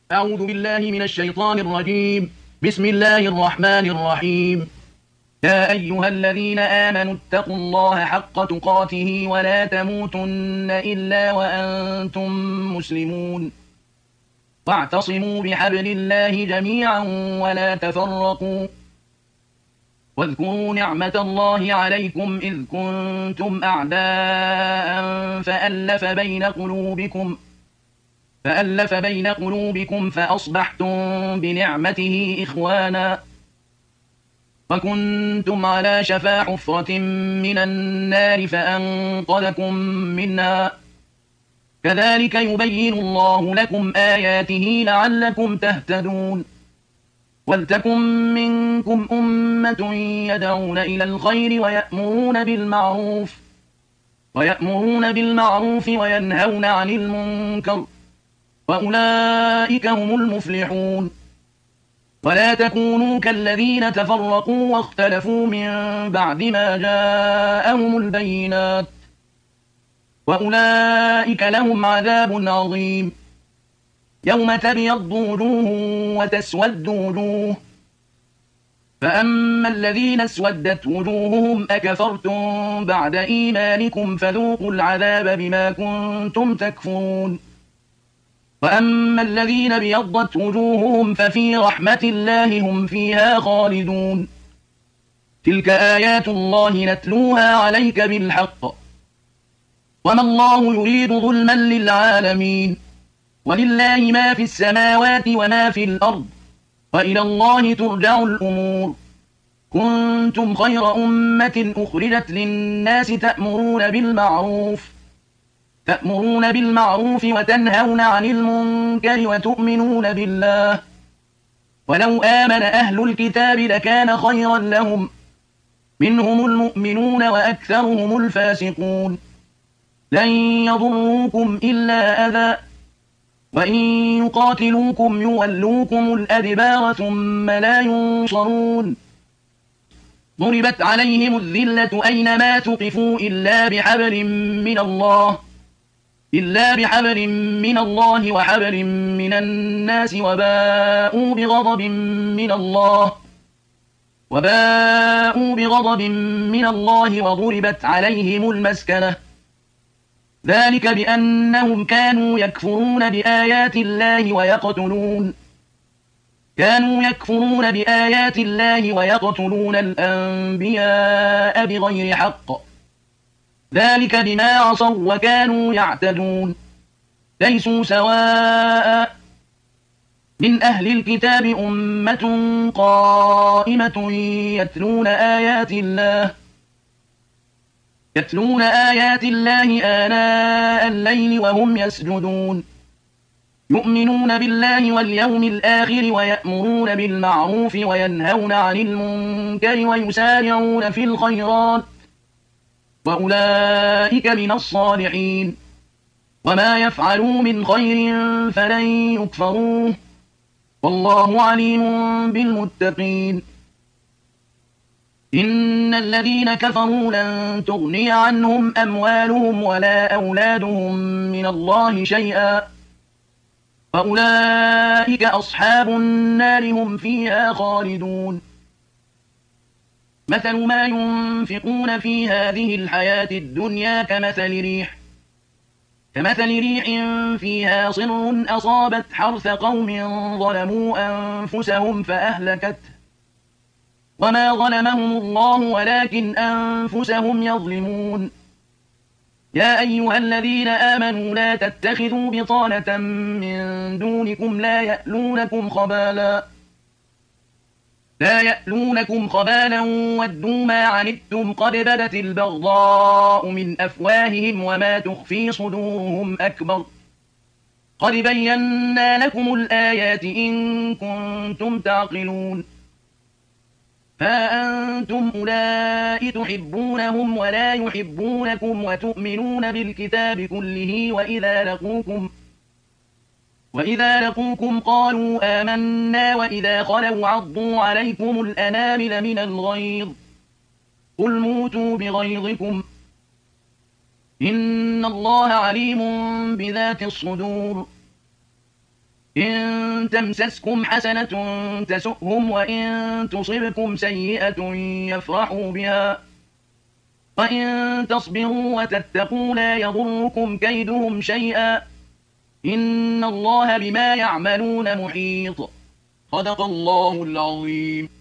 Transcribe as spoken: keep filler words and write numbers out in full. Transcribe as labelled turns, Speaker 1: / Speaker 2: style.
Speaker 1: أعوذ بالله من الشيطان الرجيم. بسم الله الرحمن الرحيم. يا أيها الذين آمنوا اتقوا الله حق تقاته ولا تموتن إلا وأنتم مسلمون. واعتصموا بحبل الله جميعا ولا تفرقوا. واذكروا نعمة الله عليكم إذ كنتم أعداء فألف بين قلوبكم فألف بين قلوبكم فأصبحتم بنعمته إخوانا وكنتم على شفا حفرة من النار فأنقذكم منها. كذلك يبين الله لكم آياته لعلكم تهتدون. ولتكن منكم أمة يدعون إلى الخير ويأمرون بالمعروف ويأمرون بالمعروف وينهون عن المنكر وأولئك هم المفلحون. ولا تكونوا كالذين تفرقوا واختلفوا من بعد ما جاءهم البينات وأولئك لهم عذاب عظيم. يوم تبيض وجوه وتسود وجوه فأما الذين اسودت وجوههم أكفرتم بعد إيمانكم فذوقوا العذاب بما كنتم تكفرون. وأما الذين ابيضت وجوههم ففي رحمة الله هم فيها خالدون. تلك آيات الله نتلوها عليك بالحق وما الله يريد ظلما للعالمين. ولله ما في السماوات وما في الأرض وإلى الله ترجع الأمور. كنتم خير أمة أخرجت للناس تأمرون بالمعروف تأمرون بالمعروف وتنهون عن المنكر وتؤمنون بالله. ولو آمن أهل الكتاب لكان خيرا لهم منهم المؤمنون وأكثرهم الفاسقون. لن يضروكم إلا أذى وإن يقاتلوكم يولوكم الأدبار ثم لا ينصرون. ضربت عليهم الذلة أينما ثقفوا إلا بحبل من الله إلا بحبل من الله وحبل من الناس وباءوا بغضب من الله وباءوا بغضب من الله وضربت عليهم المسكنة. ذلك بأنهم كانوا يكفرون بآيات الله ويقتلون كانوا يكفرون بآيات الله ويقتلون الأنبياء بغير حق. ذلك بما عصوا وكانوا يعتدون. ليسوا سواء من أهل الكتاب أمة قائمة يتلون آيات الله يتلون آيات الله آناء الليل وهم يسجدون. يؤمنون بالله واليوم الآخر ويأمرون بالمعروف وينهون عن المنكر ويسارعون في الخيرات وأولئك من الصالحين. وما يفعلوا من خير فلن يكفروه والله عليم بالمتقين. إن الذين كفروا لن تغني عنهم أموالهم ولا أولادهم من الله شيئا وأولئك أصحاب النار هم فيها خالدون. مثل ما ينفقون في هذه الحياة الدنيا كمثل ريح كمثل ريح فيها صر أصابت حرث قوم ظلموا أنفسهم فأهلكته وما ظلمهم الله ولكن أنفسهم يظلمون. يا أيها الذين آمنوا لا تتخذوا بطانة من دونكم لا يألونكم خبالا لا يألونكم خبالا ودوا ما عنتم قد بدت البغضاء من أفواههم وما تخفي صدورهم أكبر. قد بينا لكم الآيات إن كنتم تعقلون. ها أنتم أولئك تحبونهم ولا يحبونكم وتؤمنون بالكتاب كله وإذا لقوكم وإذا لقوكم قالوا آمنا وإذا خلوا عضوا عليكم الأنامل من الغيظ قل موتوا بغيظكم إن الله عليم بذات الصدور. إن تمسسكم حسنة تسؤهم وإن تصبكم سيئة يفرحوا بها وإن تصبروا وتتقوا لا يضركم كيدهم شيئا إن الله بما يعملون محيط. صدق الله العظيم.